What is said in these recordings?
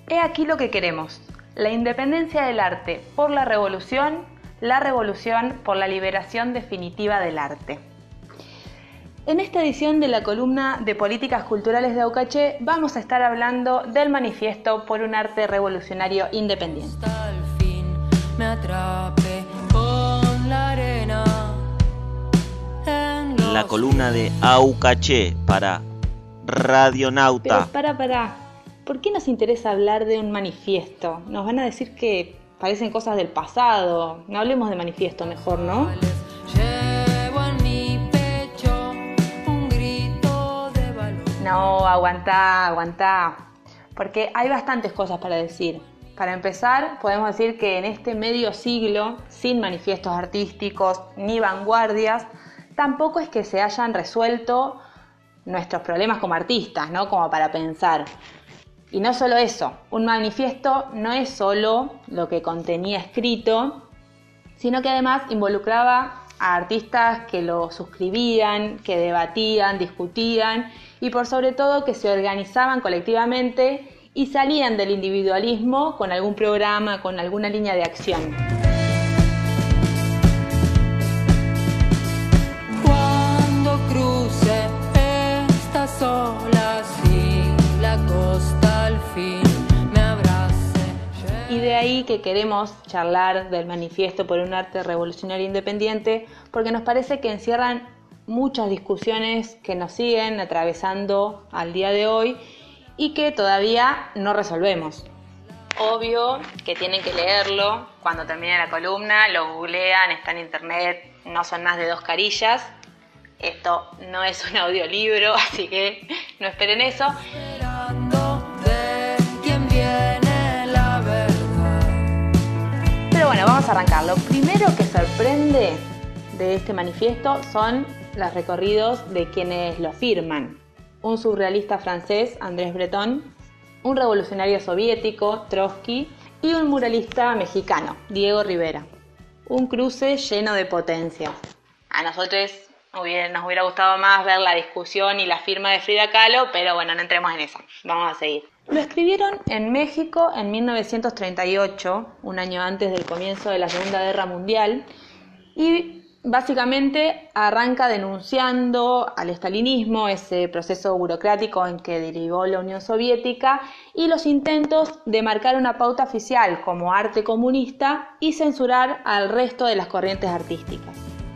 He aquí lo que queremos: la independencia del arte por la revolución por la liberación definitiva del arte. En esta edición de la columna de Políticas Culturales de AUCACHE vamos a estar hablando del Manifiesto por un Arte Revolucionario Independiente. Hasta el fin me atrape con la arena. La columna de AUCACHE para Radionauta. Pero para. ¿Por qué nos interesa hablar de un manifiesto? Nos van a decir que parecen cosas del pasado. No hablemos de manifiesto mejor, ¿no? Llevo en mi pecho un grito de valor. No, aguantá. Porque hay bastantes cosas para decir. Para empezar, podemos decir que en este medio siglo, sin manifiestos artísticos ni vanguardias, tampoco es que se hayan resuelto nuestros problemas como artistas, ¿no? Como para pensar. Y no solo eso, un manifiesto no es solo lo que contenía escrito, sino que además involucraba a artistas que lo suscribían, que debatían, discutían y por sobre todo que se organizaban colectivamente y salían del individualismo con algún programa, con alguna línea de acción. Cuando cruce estas olas y la costa al fin me abrace. Y de ahí que queremos charlar del Manifiesto por un Arte Revolucionario Independiente, porque nos parece que encierran muchas discusiones que nos siguen atravesando al día de hoy y que todavía no resolvemos. Obvio que tienen que leerlo cuando termine la columna, lo googlean, está en internet, no son más de 2 carillas. Esto no es un audiolibro, así que no esperen eso. Esperando de quién viene la verdad. Pero bueno, vamos a arrancar. Lo primero que sorprende de este manifiesto son los recorridos de quienes lo firman. Un surrealista francés, Andrés Breton, un revolucionario soviético, Trotsky, y un muralista mexicano, Diego Rivera. Un cruce lleno de potencia. A nosotros nos hubiera gustado más ver la discusión y la firma de Frida Kahlo, pero bueno, no entremos en eso. Vamos a seguir. Lo escribieron en México en 1938, un año antes del comienzo de la Segunda Guerra Mundial, y básicamente arranca denunciando al estalinismo, ese proceso burocrático en que derivó la Unión Soviética, y los intentos de marcar una pauta oficial como arte comunista y censurar al resto de las corrientes artísticas.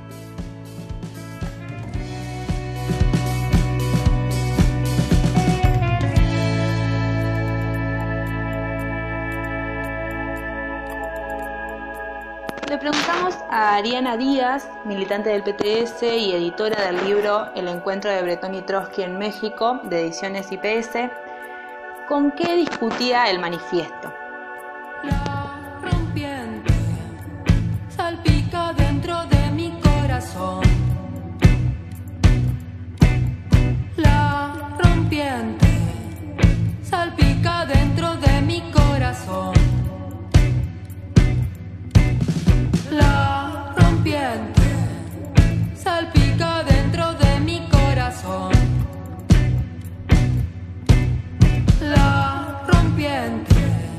Le preguntamos a Ariana Díaz, militante del PTS y editora del libro El encuentro de Breton y Trotsky en México, de Ediciones IPS, con qué discutía el manifiesto. La rompiente salpica dentro de mi corazón. La rompiente salpica dentro de mi corazón. La rompiente salpica dentro de mi corazón. La rompiente.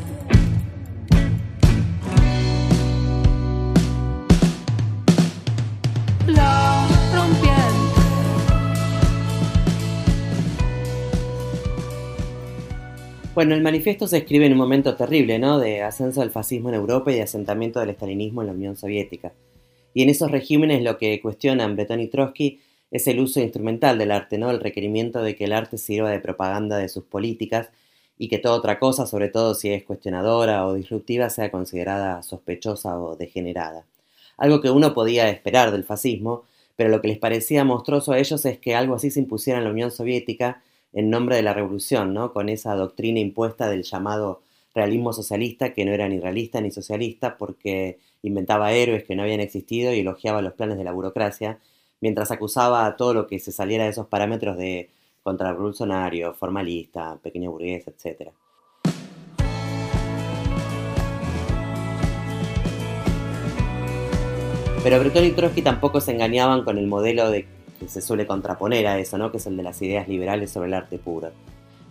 La rompiente. Bueno, el manifiesto se escribe en un momento terrible, ¿no? De ascenso del fascismo en Europa y de asentamiento del estalinismo en la Unión Soviética. Y en esos regímenes lo que cuestionan Breton y Trotsky es el uso instrumental del arte, ¿no? El requerimiento de que el arte sirva de propaganda de sus políticas y que toda otra cosa, sobre todo si es cuestionadora o disruptiva, sea considerada sospechosa o degenerada. Algo que uno podía esperar del fascismo, pero lo que les parecía monstruoso a ellos es que algo así se impusiera en la Unión Soviética en nombre de la revolución, ¿no? Con esa doctrina impuesta del llamado realismo socialista, que no era ni realista ni socialista porque inventaba héroes que no habían existido y elogiaba los planes de la burocracia, mientras acusaba a todo lo que se saliera de esos parámetros de contrarrevolucionario, formalista, pequeño burgués, etc. Pero Breton y Trotsky tampoco se engañaban con el modelo que se suele contraponer a eso, ¿no? Que es el de las ideas liberales sobre el arte puro.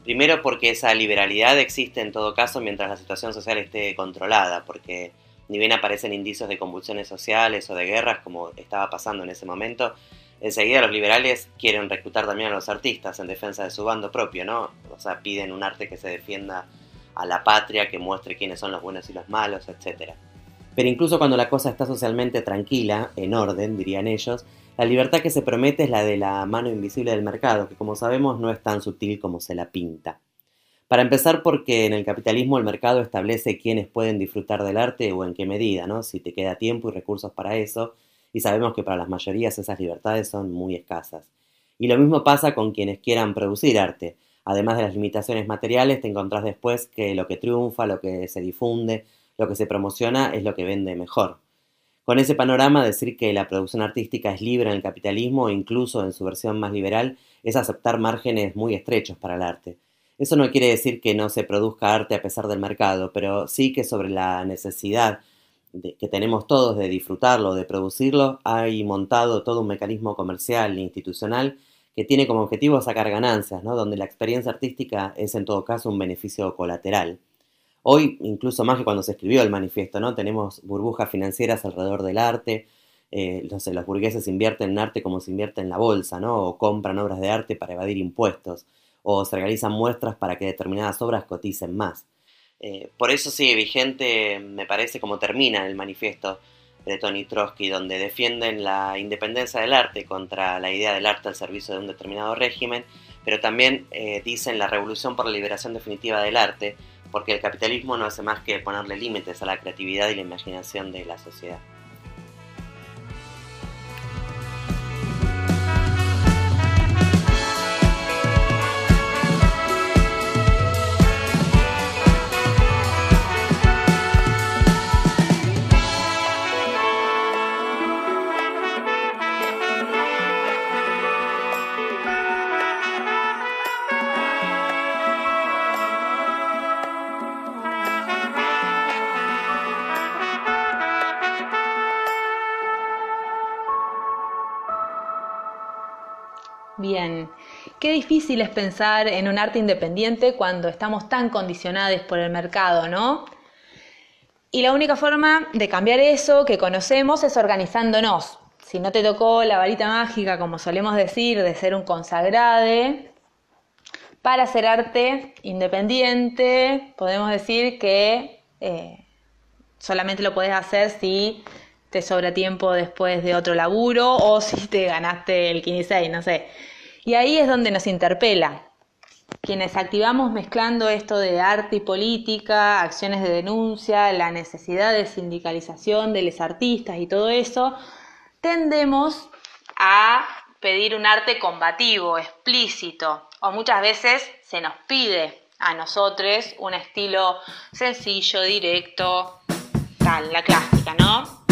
Primero porque esa liberalidad existe en todo caso mientras la situación social esté controlada, porque ni bien aparecen indicios de convulsiones sociales o de guerras, como estaba pasando en ese momento, enseguida los liberales quieren reclutar también a los artistas en defensa de su bando propio, ¿no? O sea, piden un arte que se defienda a la patria, que muestre quiénes son los buenos y los malos, etc. Pero incluso cuando la cosa está socialmente tranquila, en orden, dirían ellos, la libertad que se promete es la de la mano invisible del mercado, que como sabemos no es tan sutil como se la pinta. Para empezar, porque en el capitalismo el mercado establece quiénes pueden disfrutar del arte o en qué medida, ¿no? Si te queda tiempo y recursos para eso, y sabemos que para las mayorías esas libertades son muy escasas. Y lo mismo pasa con quienes quieran producir arte. Además de las limitaciones materiales, te encontrás después que lo que triunfa, lo que se difunde, lo que se promociona es lo que vende mejor. Con ese panorama, decir que la producción artística es libre en el capitalismo, incluso en su versión más liberal, es aceptar márgenes muy estrechos para el arte. Eso no quiere decir que no se produzca arte a pesar del mercado, pero sí que sobre la necesidad que tenemos todos de disfrutarlo, de producirlo, hay montado todo un mecanismo comercial e institucional que tiene como objetivo sacar ganancias, ¿no? Donde la experiencia artística es en todo caso un beneficio colateral. Hoy, incluso más que cuando se escribió el manifiesto, ¿no? Tenemos burbujas financieras alrededor del arte, los burgueses invierten en arte como se invierte en la bolsa, ¿no? O compran obras de arte para evadir impuestos, o se realizan muestras para que determinadas obras coticen más. Por eso sigue vigente, me parece, como termina el manifiesto Breton y Trotsky, donde defienden la independencia del arte contra la idea del arte al servicio de un determinado régimen, pero también dicen la revolución por la liberación definitiva del arte, porque el capitalismo no hace más que ponerle límites a la creatividad y la imaginación de la sociedad. Bien, qué difícil es pensar en un arte independiente cuando estamos tan condicionados por el mercado, ¿no? Y la única forma de cambiar eso que conocemos es organizándonos. Si no te tocó la varita mágica, como solemos decir, de ser un consagrade, para hacer arte independiente, podemos decir que solamente lo podés hacer si te sobra tiempo después de otro laburo o si te ganaste el 15, no sé. Y ahí es donde nos interpela. Quienes activamos mezclando esto de arte y política, acciones de denuncia, la necesidad de sindicalización de los artistas y todo eso, tendemos a pedir un arte combativo, explícito, o muchas veces se nos pide a nosotros un estilo sencillo, directo, tal, la clásica, ¿no?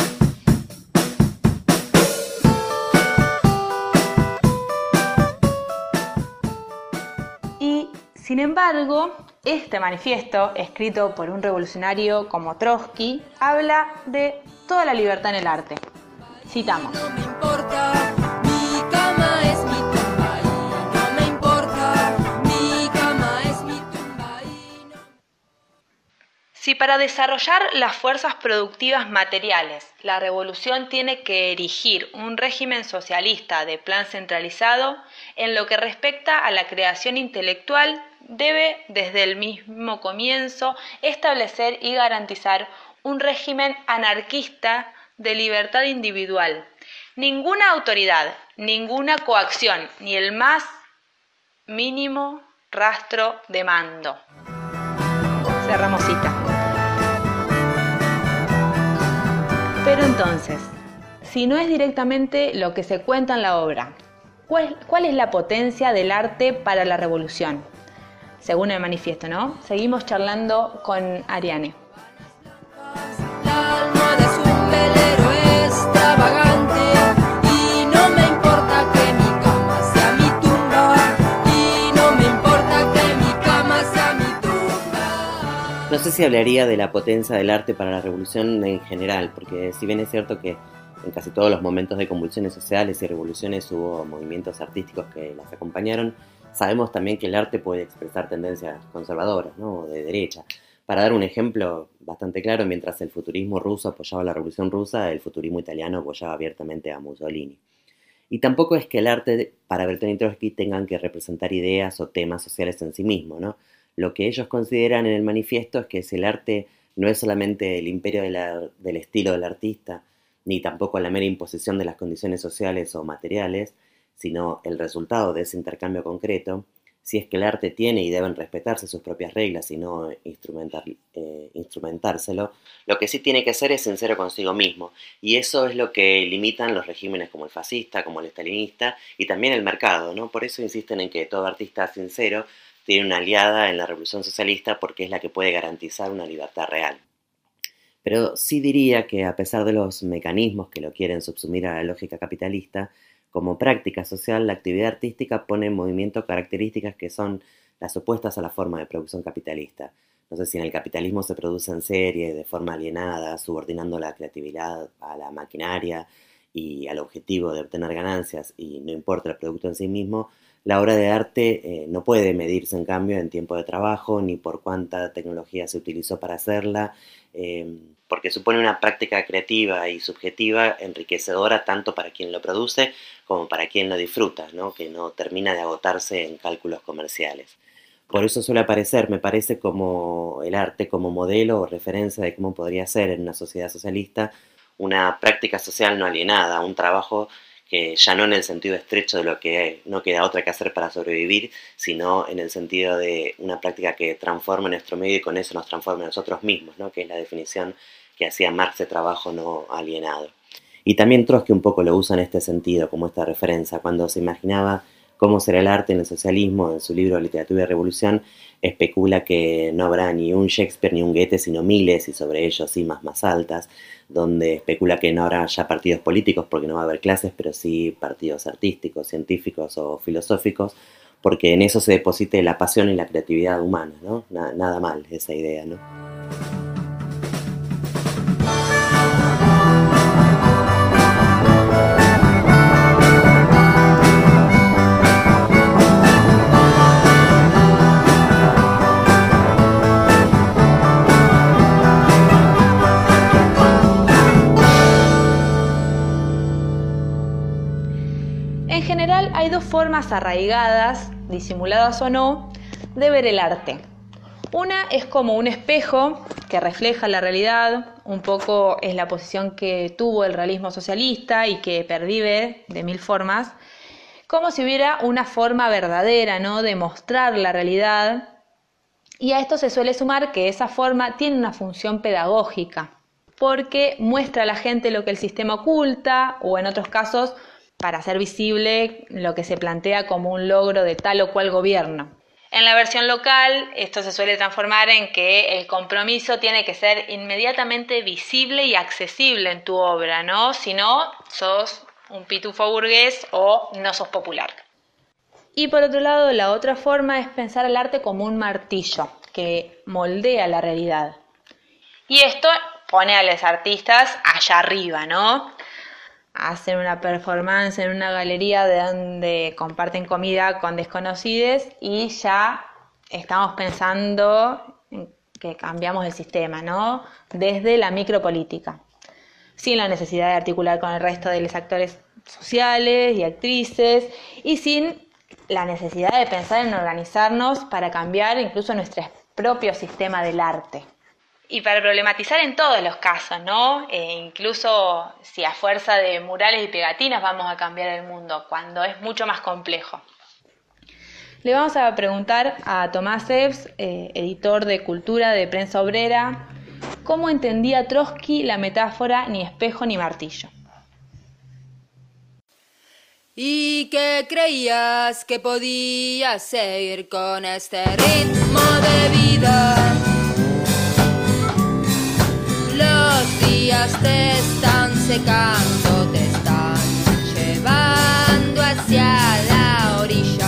Y, sin embargo, este manifiesto, escrito por un revolucionario como Trotsky, habla de toda la libertad en el arte. Citamos. No me importa, mi cama es mi tumba y no me importa, mi cama es mi tumba y no... Si para desarrollar las fuerzas productivas materiales, la revolución tiene que erigir un régimen socialista de plan centralizado, en lo que respecta a la creación intelectual, debe desde el mismo comienzo establecer y garantizar un régimen anarquista de libertad individual. Ninguna autoridad, ninguna coacción, ni el más mínimo rastro de mando. Cerramos cita. Pero entonces, si no es directamente lo que se cuenta en la obra, ¿cuál es la potencia del arte para la revolución? Según el manifiesto, ¿no? Seguimos charlando con Ariane. La almohada es un velero extravagante y no me importa que mi cama sea mi tumba y no me importa que mi cama sea mi tumba. No sé si hablaría de la potencia del arte para la revolución en general, porque si bien es cierto que en casi todos los momentos de convulsiones sociales y revoluciones hubo movimientos artísticos que las acompañaron, sabemos también que el arte puede expresar tendencias conservadoras, ¿no? O de derecha. Para dar un ejemplo bastante claro, mientras el futurismo ruso apoyaba la Revolución Rusa, el futurismo italiano apoyaba abiertamente a Mussolini. Y tampoco es que el arte, para Breton y Trotsky, tengan que representar ideas o temas sociales en sí mismo, ¿no? Lo que ellos consideran en el manifiesto es que si el arte no es solamente el imperio del estilo del artista, ni tampoco la mera imposición de las condiciones sociales o materiales, sino el resultado de ese intercambio concreto, si es que el arte tiene y deben respetarse sus propias reglas y no instrumentárselo, lo que sí tiene que ser es sincero consigo mismo, y eso es lo que limitan los regímenes como el fascista, como el estalinista, y también el mercado, ¿no? Por eso insisten en que todo artista sincero tiene una aliada en la revolución socialista porque es la que puede garantizar una libertad real. Pero sí diría que a pesar de los mecanismos que lo quieren subsumir a la lógica capitalista, como práctica social, la actividad artística pone en movimiento características que son las opuestas a la forma de producción capitalista. No sé si en el capitalismo se produce en serie, de forma alienada, subordinando la creatividad a la maquinaria y al objetivo de obtener ganancias, y no importa el producto en sí mismo, la obra de arte no puede medirse en cambio en tiempo de trabajo, ni por cuánta tecnología se utilizó para hacerla, porque supone una práctica creativa y subjetiva enriquecedora tanto para quien lo produce como para quien lo disfruta, ¿no? Que no termina de agotarse en cálculos comerciales. Por eso suele aparecer, me parece, como el arte como modelo o referencia de cómo podría ser en una sociedad socialista una práctica social no alienada, un trabajo que ya no en el sentido estrecho de lo que no queda otra que hacer para sobrevivir, sino en el sentido de una práctica que transforma nuestro medio y con eso nos transforma a nosotros mismos, ¿no? Que es la definición que hacía Marx de trabajo no alienado. Y también Trotsky un poco lo usa en este sentido, como esta referencia, cuando se imaginaba cómo será el arte en el socialismo, en su libro Literatura y Revolución, especula que no habrá ni un Shakespeare ni un Goethe, sino miles, y sobre ellos cimas más altas, donde especula que no habrá ya partidos políticos porque no va a haber clases, pero sí partidos artísticos, científicos o filosóficos, porque en eso se deposite la pasión y la creatividad humana, ¿no? Nada mal esa idea, ¿no? En general hay dos formas arraigadas, disimuladas o no, de ver el arte. Una es como un espejo que refleja la realidad, un poco es la posición que tuvo el realismo socialista y que pervive de mil formas, como si hubiera una forma verdadera, ¿no?, de mostrar la realidad, y a esto se suele sumar que esa forma tiene una función pedagógica, porque muestra a la gente lo que el sistema oculta, o en otros casos, para hacer visible lo que se plantea como un logro de tal o cual gobierno. En la versión local, esto se suele transformar en que el compromiso tiene que ser inmediatamente visible y accesible en tu obra, ¿no? Si no, sos un pitufo burgués o no sos popular. Y por otro lado, la otra forma es pensar el arte como un martillo que moldea la realidad. Y esto pone a los artistas allá arriba, ¿no? Hacen una performance en una galería de donde comparten comida con desconocidos y ya estamos pensando en que cambiamos el sistema, ¿no? Desde la micropolítica, sin la necesidad de articular con el resto de los actores sociales y actrices y sin la necesidad de pensar en organizarnos para cambiar incluso nuestro propio sistema del arte. Y para problematizar en todos los casos, ¿no? Incluso si a fuerza de murales y pegatinas vamos a cambiar el mundo, cuando es mucho más complejo. Le vamos a preguntar a Tomás Eves, editor de Cultura de Prensa Obrera, cómo entendía Trotsky la metáfora ni espejo ni martillo. ¿Y qué creías que podías seguir con este ritmo de vida? Los días te están secando, te están llevando hacia la orilla.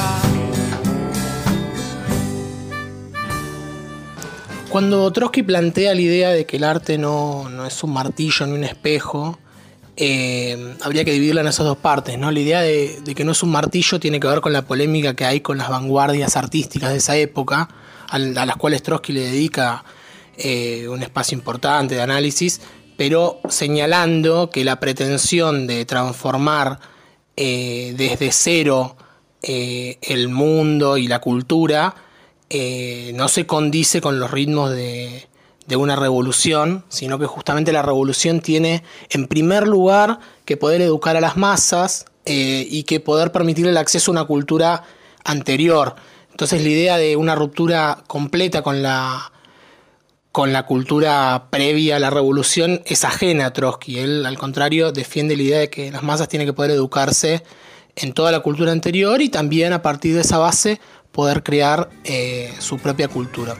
Cuando Trotsky plantea la idea de que el arte no es un martillo ni un espejo, habría que dividirla en esas dos partes, ¿no? La idea de que no es un martillo tiene que ver con la polémica que hay con las vanguardias artísticas de esa época, a las cuales Trotsky le dedica un espacio importante de análisis, pero señalando que la pretensión de transformar desde cero el mundo y la cultura no se condice con los ritmos de una revolución, sino que justamente la revolución tiene en primer lugar que poder educar a las masas y que poder permitirle el acceso a una cultura anterior. Entonces la idea de una ruptura completa con la cultura previa a la revolución es ajena a Trotsky. Él, al contrario, defiende la idea de que las masas tienen que poder educarse en toda la cultura anterior y también a partir de esa base poder crear su propia cultura.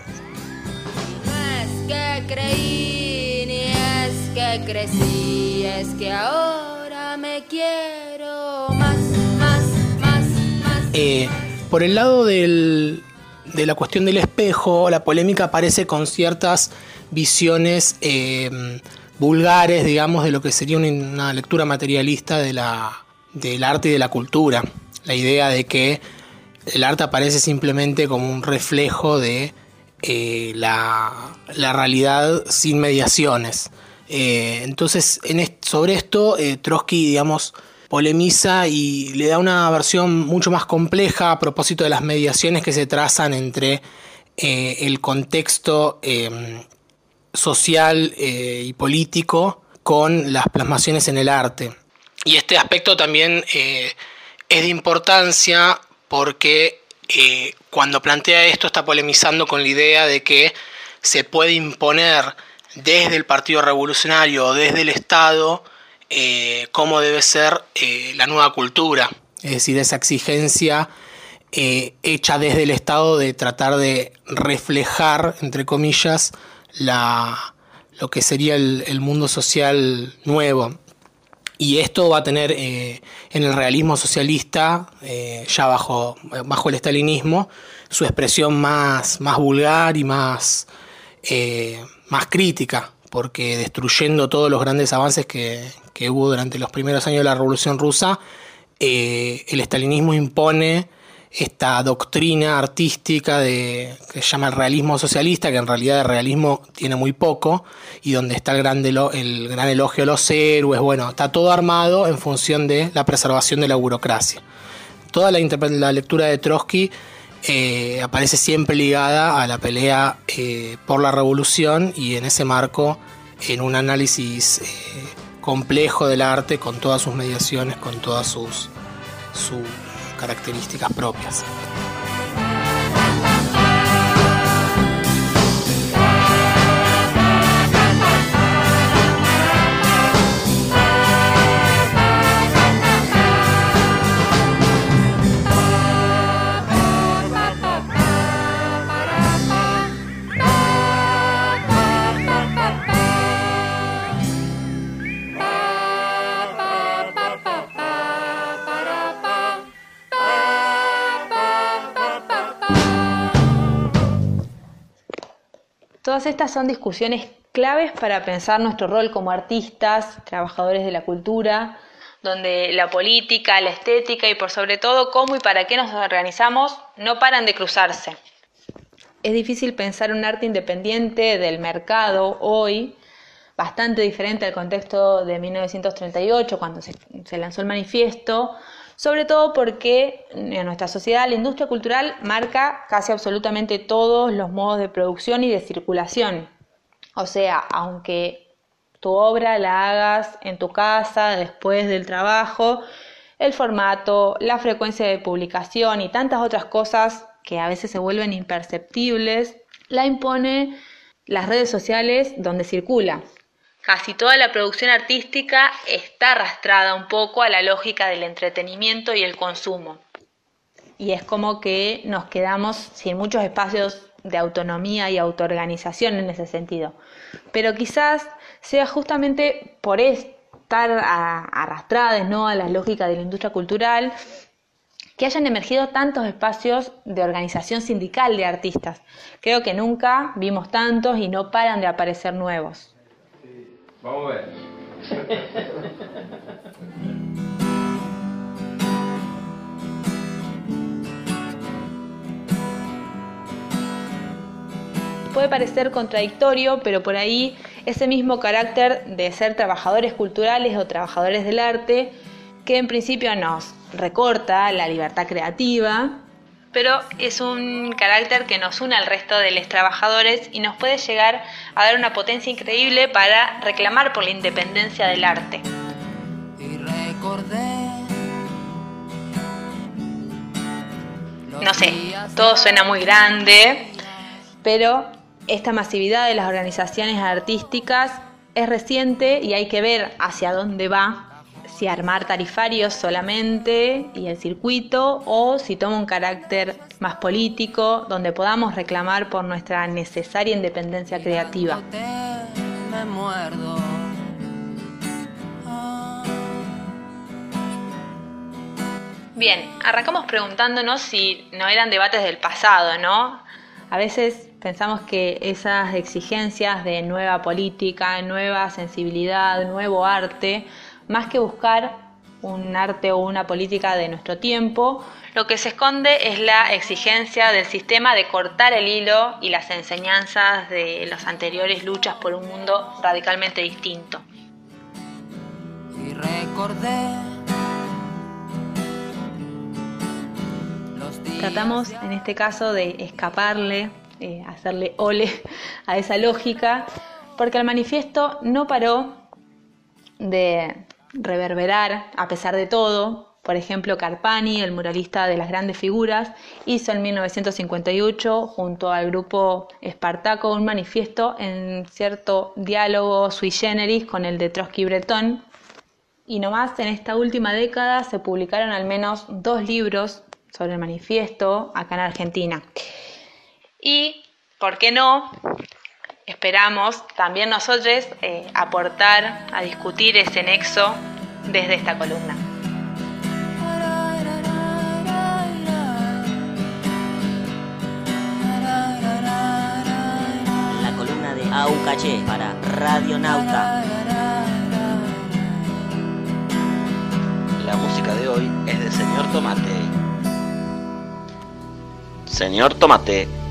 Creí, ni es que crecí, es que ahora me quiero más. Por el lado de la cuestión del espejo, la polémica aparece con ciertas visiones vulgares, digamos, de lo que sería una lectura materialista del arte y de la cultura. La idea de que el arte aparece simplemente como un reflejo de la realidad sin mediaciones. Entonces, sobre esto, Trotsky, digamos, polemiza y le da una versión mucho más compleja a propósito de las mediaciones que se trazan entre el contexto social y político con las plasmaciones en el arte. Y este aspecto también es de importancia porque cuando plantea esto está polemizando con la idea de que se puede imponer desde el Partido Revolucionario o desde el Estado cómo debe ser la nueva cultura. Es decir, esa exigencia hecha desde el Estado de tratar de reflejar, entre comillas, lo que sería el mundo social nuevo. Y esto va a tener en el realismo socialista, ya bajo el estalinismo, su expresión más vulgar y más crítica, porque destruyendo todos los grandes avances que hubo durante los primeros años de la Revolución Rusa, el estalinismo impone esta doctrina artística que se llama el realismo socialista, que en realidad de realismo tiene muy poco, y donde está el gran elogio a los héroes. Bueno, está todo armado en función de la preservación de la burocracia. Toda la lectura de Trotsky aparece siempre ligada a la pelea por la revolución, y en ese marco, en un análisis complejo del arte, con todas sus mediaciones, con todas sus características propias. Todas estas son discusiones claves para pensar nuestro rol como artistas, trabajadores de la cultura, donde la política, la estética y por sobre todo cómo y para qué nos organizamos no paran de cruzarse. Es difícil pensar un arte independiente del mercado hoy, bastante diferente al contexto de 1938, cuando se lanzó el manifiesto, sobre todo porque en nuestra sociedad la industria cultural marca casi absolutamente todos los modos de producción y de circulación. O sea, aunque tu obra la hagas en tu casa, después del trabajo, el formato, la frecuencia de publicación y tantas otras cosas que a veces se vuelven imperceptibles, la impone las redes sociales donde circula. Casi toda la producción artística está arrastrada un poco a la lógica del entretenimiento y el consumo. Y es como que nos quedamos sin muchos espacios de autonomía y autoorganización en ese sentido. Pero quizás sea justamente por estar arrastradas, ¿no?, a la lógica de la industria cultural que hayan emergido tantos espacios de organización sindical de artistas. Creo que nunca vimos tantos y no paran de aparecer nuevos. Vamos a ver. Puede parecer contradictorio, pero por ahí ese mismo carácter de ser trabajadores culturales o trabajadores del arte, que en principio nos recorta la libertad creativa, pero es un carácter que nos une al resto de los trabajadores y nos puede llegar a dar una potencia increíble para reclamar por la independencia del arte. Y recordé. No sé, todo suena muy grande, pero esta masividad de las organizaciones artísticas es reciente y hay que ver hacia dónde va. Si armar tarifarios solamente y el circuito, o si toma un carácter más político, donde podamos reclamar por nuestra necesaria independencia creativa. Me muerdo. Bien, arrancamos preguntándonos si no eran debates del pasado, ¿no? A veces pensamos que esas exigencias de nueva política, nueva sensibilidad, nuevo arte, más que buscar un arte o una política de nuestro tiempo, lo que se esconde es la exigencia del sistema de cortar el hilo y las enseñanzas de las anteriores luchas por un mundo radicalmente distinto. Y recordé. Tratamos en este caso de escaparle, hacerle ole a esa lógica, porque el manifiesto no paró de reverberar a pesar de todo. Por ejemplo, Carpani, el muralista de las grandes figuras, hizo en 1958 junto al grupo Espartaco un manifiesto en cierto diálogo sui generis con el de Trotsky y Breton, y nomás en esta última década se publicaron al menos 2 libros sobre el manifiesto acá en Argentina. Y, ¿por qué no? Esperamos también nosotros aportar a discutir ese nexo desde esta columna. La columna de AUKC para Radionauta. La música de hoy es de Señor Tomate. Señor Tomate.